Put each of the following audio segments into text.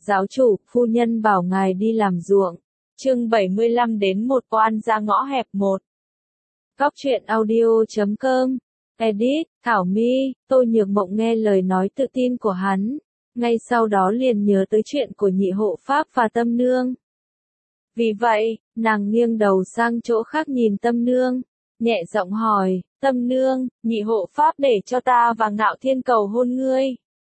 Giáo chủ, phu nhân bảo ngài đi làm ruộng. Chương 75 đến một oan ra ngõ hẹp 1. Góc truyện audio.com. Edit, Thảo My. Tô Nhược Mộng nghe lời nói tự tin của hắn, ngay sau đó liền nhớ tới chuyện của nhị hộ pháp và Tâm Nương. Vì vậy, nàng nghiêng đầu sang chỗ khác nhìn Tâm Nương, nhẹ giọng hỏi, Tâm Nương, nhị hộ pháp để cho ta và Ngạo Thiên cầu hôn ngươi.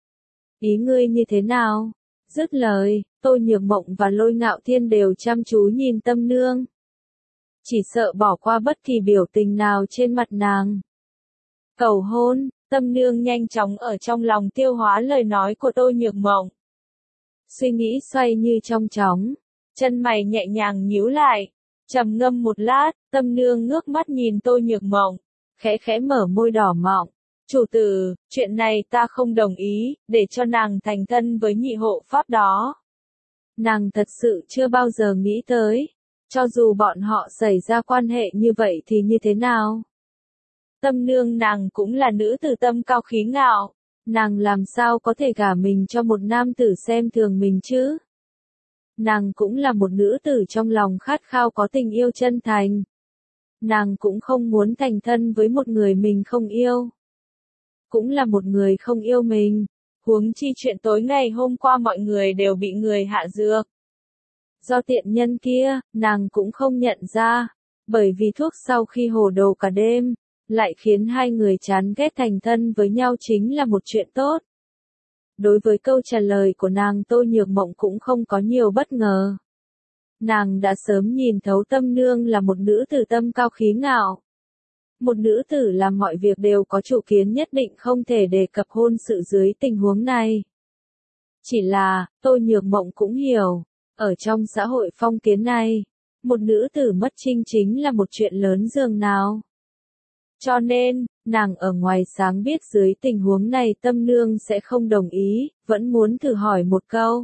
Ý ngươi như thế nào? Dứt lời, Tô Nhược Mộng và Lôi Ngạo Thiên đều chăm chú nhìn Tâm Nương, chỉ sợ bỏ qua bất kỳ biểu tình nào trên mặt nàng. Cầu hôn. Tâm Nương nhanh chóng ở trong lòng tiêu hóa lời nói của Tô Nhược Mộng. Suy nghĩ xoay như trong chóng, chân mày nhẹ nhàng nhíu lại, trầm ngâm một lát, Tâm Nương ngước mắt nhìn Tô Nhược Mộng, khẽ khẽ mở môi đỏ mọng. Chủ tử, chuyện này ta không đồng ý, để cho nàng thành thân với nhị hộ pháp đó. Nàng thật sự chưa bao giờ nghĩ tới, cho dù bọn họ xảy ra quan hệ như vậy thì như thế nào? Tâm Nương nàng cũng là nữ tử tâm cao khí ngạo, nàng làm sao có thể gả mình cho một nam tử xem thường mình chứ? Nàng cũng là một nữ tử trong lòng khát khao có tình yêu chân thành. Nàng cũng không muốn thành thân với một người mình không yêu. Cũng là một người không yêu mình, huống chi chuyện tối ngày hôm qua mọi người đều bị người hạ dược. Do tiện nhân kia, nàng cũng không nhận ra, bởi vì thuốc sau khi hồ đồ cả đêm, lại khiến hai người chán ghét thành thân với nhau chính là một chuyện tốt. Đối với câu trả lời của nàng, Tô Nhược Mộng cũng không có nhiều bất ngờ. Nàng đã sớm nhìn thấu Tâm Nương là một nữ tử tâm cao khí ngạo. Một nữ tử làm mọi việc đều có chủ kiến, nhất định không thể đề cập hôn sự dưới tình huống này. Chỉ là, Tô Nhược Mộng cũng hiểu, ở trong xã hội phong kiến này, một nữ tử mất trinh chính là một chuyện lớn dường nào. Cho nên, nàng ở ngoài sáng biết dưới tình huống này Tâm Nương sẽ không đồng ý, vẫn muốn thử hỏi một câu.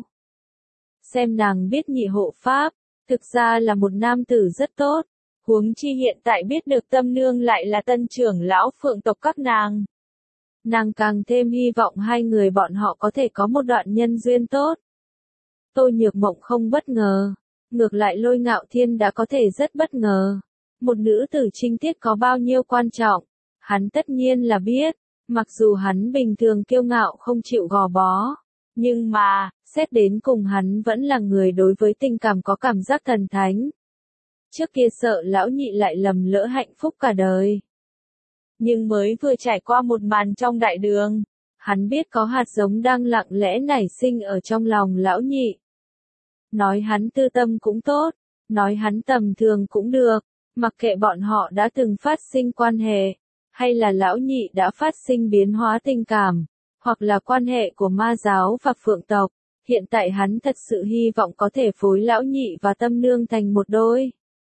Xem nàng biết nhị hộ pháp, thực ra là một nam tử rất tốt, huống chi hiện tại biết được Tâm Nương lại là tân trưởng lão Phượng tộc các nàng. Nàng càng thêm hy vọng hai người bọn họ có thể có một đoạn nhân duyên tốt. Tô Nhược Mộng không bất ngờ, ngược lại Lôi Ngạo Thiên đã có thể rất bất ngờ. Một nữ tử trinh tiết có bao nhiêu quan trọng, hắn tất nhiên là biết, mặc dù hắn bình thường kiêu ngạo không chịu gò bó, nhưng mà, xét đến cùng hắn vẫn là người đối với tình cảm có cảm giác thần thánh. Trước kia sợ lão nhị lại lầm lỡ hạnh phúc cả đời. Nhưng mới vừa trải qua một màn trong đại đường, hắn biết có hạt giống đang lặng lẽ nảy sinh ở trong lòng lão nhị. Nói hắn tư tâm cũng tốt, nói hắn tầm thường cũng được. Mặc kệ bọn họ đã từng phát sinh quan hệ, hay là lão nhị đã phát sinh biến hóa tình cảm, hoặc là quan hệ của ma giáo và Phượng tộc, hiện tại hắn thật sự hy vọng có thể phối lão nhị và Tâm Nương thành một đôi.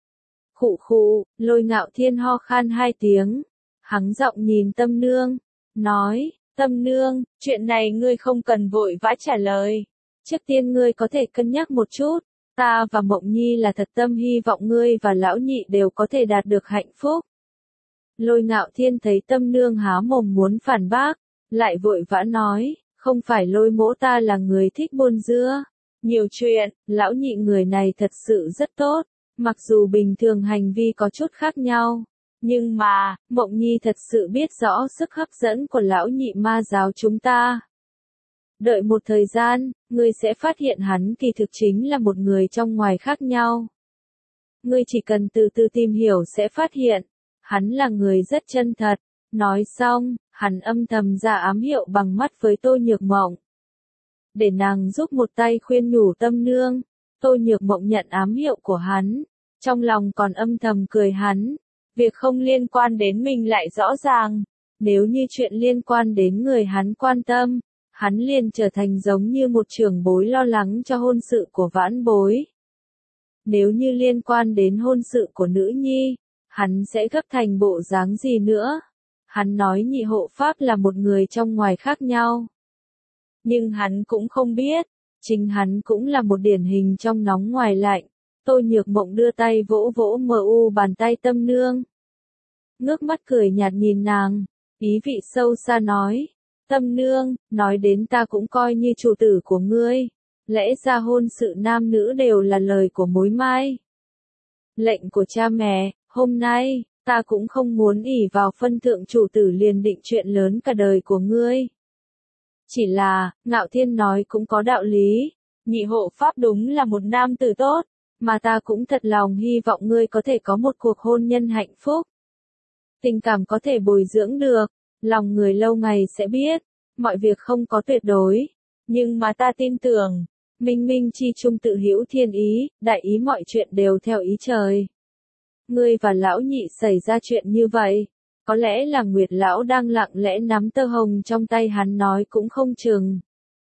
Khụ khụ, Lôi Ngạo Thiên ho khan hai tiếng, hắng giọng nhìn Tâm Nương, nói, Tâm Nương, chuyện này ngươi không cần vội vã trả lời. Trước tiên ngươi có thể cân nhắc một chút. Ta và Mộng Nhi là thật tâm hy vọng ngươi và lão nhị đều có thể đạt được hạnh phúc. Lôi Ngạo Thiên thấy Tâm Nương há mồm muốn phản bác, lại vội vã nói, không phải Lôi mỗ ta là người thích buôn dưa, nhiều chuyện, lão nhị người này thật sự rất tốt, mặc dù bình thường hành vi có chút khác nhau, nhưng mà, Mộng Nhi thật sự biết rõ sức hấp dẫn của lão nhị ma giáo chúng ta. Đợi một thời gian, ngươi sẽ phát hiện hắn kỳ thực chính là một người trong ngoài khác nhau. Ngươi chỉ cần từ từ tìm hiểu sẽ phát hiện, hắn là người rất chân thật. Nói xong, hắn âm thầm ra ám hiệu bằng mắt với Tô Nhược Mộng. Để nàng giúp một tay khuyên nhủ Tâm Nương, Tô Nhược Mộng nhận ám hiệu của hắn, trong lòng còn âm thầm cười hắn. Việc không liên quan đến mình lại rõ ràng, nếu như chuyện liên quan đến người hắn quan tâm, hắn liền trở thành giống như một trưởng bối lo lắng cho hôn sự của vãn bối. Nếu như liên quan đến hôn sự của nữ nhi, hắn sẽ gấp thành bộ dáng gì nữa? Hắn nói nhị hộ pháp là một người trong ngoài khác nhau. Nhưng hắn cũng không biết, chính hắn cũng là một điển hình trong nóng ngoài lạnh. Tô Nhược Mộng đưa tay vỗ vỗ bàn tay Tâm Nương. Ngước mắt cười nhạt nhìn nàng, ý vị sâu xa nói. Tâm Nương, nói đến ta cũng coi như chủ tử của ngươi. Lẽ ra hôn sự nam nữ đều là lời của mối mai. Lệnh của cha mẹ, hôm nay, ta cũng không muốn ỷ vào phân thượng chủ tử liền định chuyện lớn cả đời của ngươi. Chỉ là, Ngạo Thiên nói cũng có đạo lý, nhị hộ pháp đúng là một nam tử tốt, mà ta cũng thật lòng hy vọng ngươi có thể có một cuộc hôn nhân hạnh phúc. Tình cảm có thể bồi dưỡng được, lòng người lâu ngày sẽ biết, mọi việc không có tuyệt đối, nhưng mà ta tin tưởng, minh minh chi trung tự hữu thiên ý, đại ý mọi chuyện đều theo ý trời. Ngươi và lão nhị xảy ra chuyện như vậy, có lẽ là Nguyệt lão đang lặng lẽ nắm tơ hồng trong tay hắn nói cũng không chừng.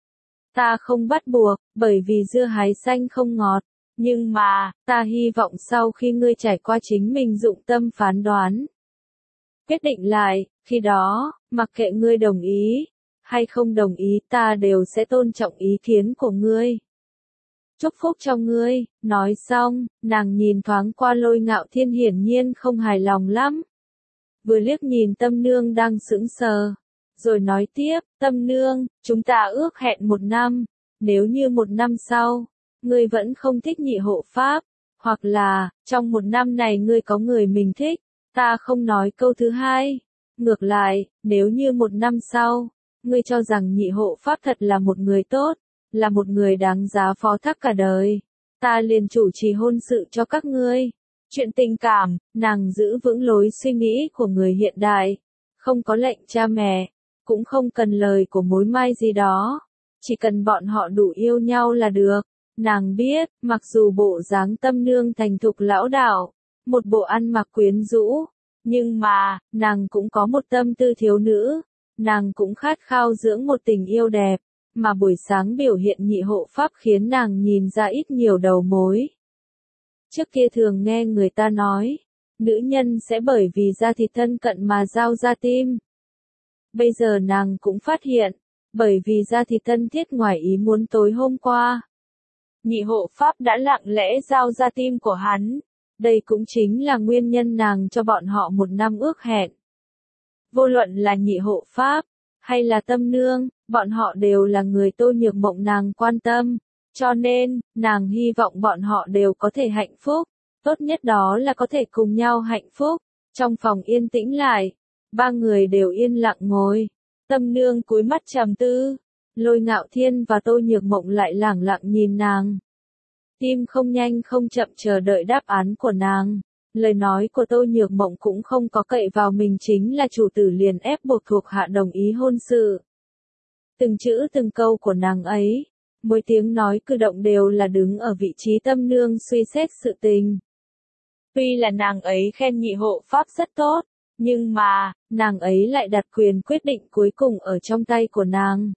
Ta không bắt buộc, bởi vì dưa hái xanh không ngọt, nhưng mà, ta hy vọng sau khi ngươi trải qua chính mình dụng tâm phán đoán. Quyết định lại, khi đó, mặc kệ ngươi đồng ý, hay không đồng ý ta đều sẽ tôn trọng ý kiến của ngươi. Chúc phúc cho ngươi, nói xong, nàng nhìn thoáng qua Lôi Ngạo Thiên hiển nhiên không hài lòng lắm. Vừa liếc nhìn Tâm Nương đang sững sờ, rồi nói tiếp, Tâm Nương, chúng ta ước hẹn 1 năm, nếu như 1 năm sau, ngươi vẫn không thích nhị hộ pháp, hoặc là, trong 1 năm này ngươi có người mình thích, ta không nói câu thứ hai. Ngược lại, nếu như 1 năm sau, ngươi cho rằng nhị hộ pháp thật là một người tốt, là một người đáng giá phó thác cả đời, ta liền chủ trì hôn sự cho các ngươi. Chuyện tình cảm, nàng giữ vững lối suy nghĩ của người hiện đại, không có lệnh cha mẹ, cũng không cần lời của mối mai gì đó, chỉ cần bọn họ đủ yêu nhau là được. Nàng biết, mặc dù bộ dáng Tâm Nương thành thục lão đạo, một bộ ăn mặc quyến rũ, nhưng mà, nàng cũng có một tâm tư thiếu nữ, nàng cũng khát khao dưỡng một tình yêu đẹp, mà buổi sáng biểu hiện nhị hộ pháp khiến nàng nhìn ra ít nhiều đầu mối. Trước kia thường nghe người ta nói, nữ nhân sẽ bởi vì da thịt thân cận mà giao ra tim. Bây giờ nàng cũng phát hiện, bởi vì da thịt thân thiết ngoài ý muốn tối hôm qua. Nhị hộ pháp đã lặng lẽ giao ra tim của hắn, đây cũng chính là nguyên nhân nàng cho bọn họ 1 năm ước hẹn. Vô luận là nhị hộ pháp, hay là Tâm Nương, bọn họ đều là người Tô Nhược Mộng nàng quan tâm. Cho nên, nàng hy vọng bọn họ đều có thể hạnh phúc, tốt nhất đó là có thể cùng nhau hạnh phúc. Trong phòng yên tĩnh lại, 3 người đều yên lặng ngồi. Tâm Nương cúi mắt trầm tư, Lôi Ngạo Thiên và Tô Nhược Mộng lại lẳng lặng nhìn nàng. Tim không nhanh không chậm chờ đợi đáp án của nàng. Lời nói của Tô Nhược Mộng cũng không có cậy vào mình chính là chủ tử liền ép buộc thuộc hạ đồng ý hôn sự. Từng chữ từng câu của nàng ấy, mỗi tiếng nói cử động đều là đứng ở vị trí Tâm Nương suy xét sự tình. Tuy là nàng ấy khen nhị hộ pháp rất tốt, nhưng mà, nàng ấy lại đặt quyền quyết định cuối cùng ở trong tay của nàng.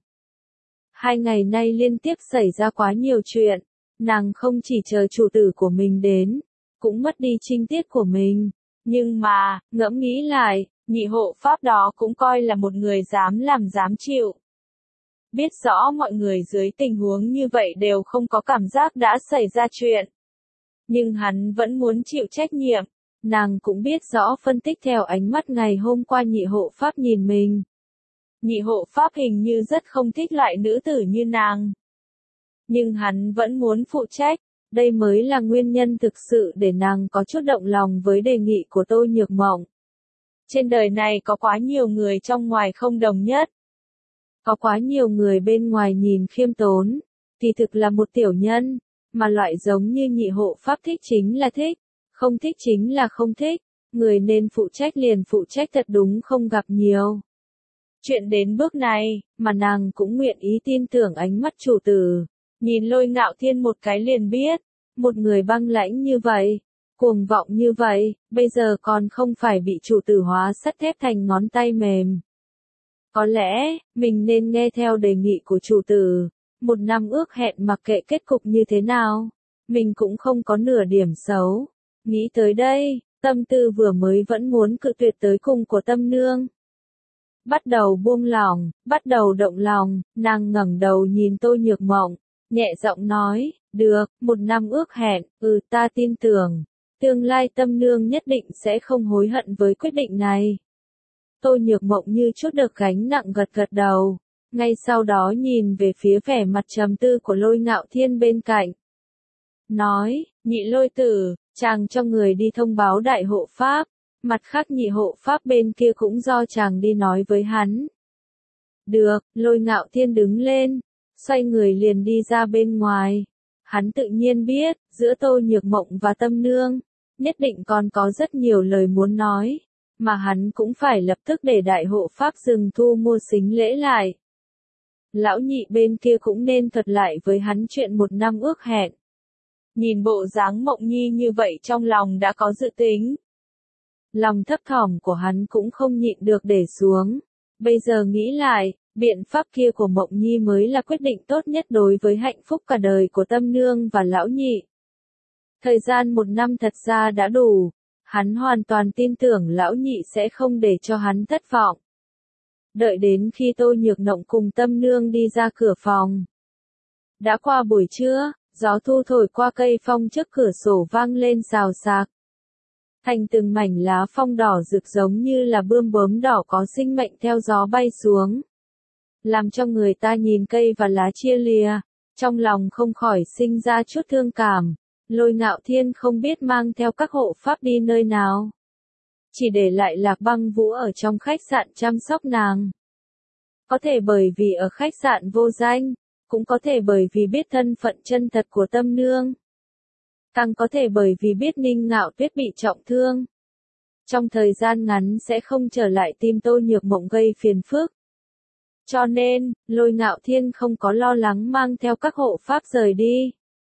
2 ngày nay liên tiếp xảy ra quá nhiều chuyện, nàng không chỉ chờ chủ tử của mình đến, cũng mất đi trinh tiết của mình. Nhưng mà, ngẫm nghĩ lại, nhị hộ pháp đó cũng coi là một người dám làm dám chịu. Biết rõ mọi người dưới tình huống như vậy đều không có cảm giác đã xảy ra chuyện. Nhưng hắn vẫn muốn chịu trách nhiệm. Nàng cũng biết rõ phân tích theo ánh mắt ngày hôm qua nhị hộ pháp nhìn mình. Nhị hộ pháp hình như rất không thích loại nữ tử như nàng. Nhưng hắn vẫn muốn phụ trách. Đây mới là nguyên nhân thực sự để nàng có chút động lòng với đề nghị của Tô Nhược Mộng. Trên đời này có quá nhiều người trong ngoài không đồng nhất. Có quá nhiều người bên ngoài nhìn khiêm tốn, thì thực là một tiểu nhân, mà loại giống như nhị hộ pháp thích chính là thích, không thích chính là không thích, người nên phụ trách liền phụ trách thật đúng không gặp nhiều. Chuyện đến bước này, mà nàng cũng nguyện ý tin tưởng ánh mắt chủ tử, nhìn Lôi Ngạo Thiên một cái liền biết, một người băng lãnh như vậy, cuồng vọng như vậy, bây giờ còn không phải bị chủ tử hóa sắt thép thành ngón tay mềm. Có lẽ, mình nên nghe theo đề nghị của chủ tử, 1 năm ước hẹn mặc kệ kết cục như thế nào, mình cũng không có nửa điểm xấu. Nghĩ tới đây, tâm tư vừa mới vẫn muốn cự tuyệt tới cùng của Tâm Nương. Bắt đầu buông lỏng, bắt đầu động lòng, nàng ngẩng đầu nhìn Tô Nhược Mộng, nhẹ giọng nói, được, 1 năm ước hẹn, ta tin tưởng, tương lai Tâm Nương nhất định sẽ không hối hận với quyết định này. Tô Nhược Mộng như chút được gánh nặng gật gật đầu, ngay sau đó nhìn về phía vẻ mặt trầm tư của Lôi Ngạo Thiên bên cạnh. Nói, Nhị Lôi Tử, chàng cho người đi thông báo đại hộ pháp, mặt khác nhị hộ pháp bên kia cũng do chàng đi nói với hắn. Được, Lôi Ngạo Thiên đứng lên, xoay người liền đi ra bên ngoài. Hắn tự nhiên biết, giữa Tô Nhược Mộng và Tâm Nương, nhất định còn có rất nhiều lời muốn nói, mà hắn cũng phải lập tức để đại hộ pháp dừng thu mua sính lễ lại. Lão nhị bên kia cũng nên thuật lại với hắn chuyện 1 năm ước hẹn. Nhìn bộ dáng Mộng Nhi như vậy trong lòng đã có dự tính. Lòng thấp thỏm của hắn cũng không nhịn được để xuống. Bây giờ nghĩ lại, biện pháp kia của Mộng Nhi mới là quyết định tốt nhất đối với hạnh phúc cả đời của Tâm Nương và lão nhị. Thời gian 1 năm thật ra đã đủ, hắn hoàn toàn tin tưởng lão nhị sẽ không để cho hắn thất vọng. Đợi đến khi Tô Nhược Mộng cùng Tâm Nương đi ra cửa phòng. Đã qua buổi trưa, gió thu thổi qua cây phong trước cửa sổ vang lên xào xạc. Thành từng mảnh lá phong đỏ rực giống như là bươm bướm đỏ có sinh mệnh theo gió bay xuống. Làm cho người ta nhìn cây và lá chia lìa, trong lòng không khỏi sinh ra chút thương cảm. Lôi Ngạo Thiên không biết mang theo các hộ pháp đi nơi nào. Chỉ để lại Lạc Băng Vũ ở trong khách sạn chăm sóc nàng. Có thể bởi vì ở khách sạn vô danh, cũng có thể bởi vì biết thân phận chân thật của Tâm Nương. Càng có thể bởi vì biết Ninh Ngạo Tuyết bị trọng thương. Trong thời gian ngắn sẽ không trở lại tìm Tô Nhược Mộng gây phiền phức. Cho nên, Lôi Ngạo Thiên không có lo lắng mang theo các hộ pháp rời đi.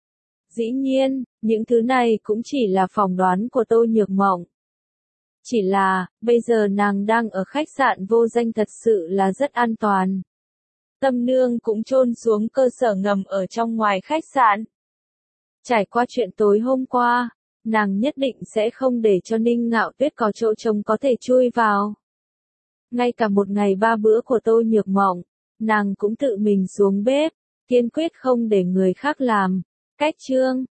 Dĩ nhiên, những thứ này cũng chỉ là phỏng đoán của Tô Nhược Mộng. Chỉ là, bây giờ nàng đang ở khách sạn vô danh thật sự là rất an toàn. Tâm Nương cũng chôn xuống cơ sở ngầm ở trong ngoài khách sạn. Trải qua chuyện tối hôm qua, nàng nhất định sẽ không để cho Ninh Ngạo Tuyết có chỗ trống có thể chui vào. Ngay cả một ngày 3 bữa của Tô Nhược Mộng, nàng cũng tự mình xuống bếp, kiên quyết không để người khác làm. Cách chương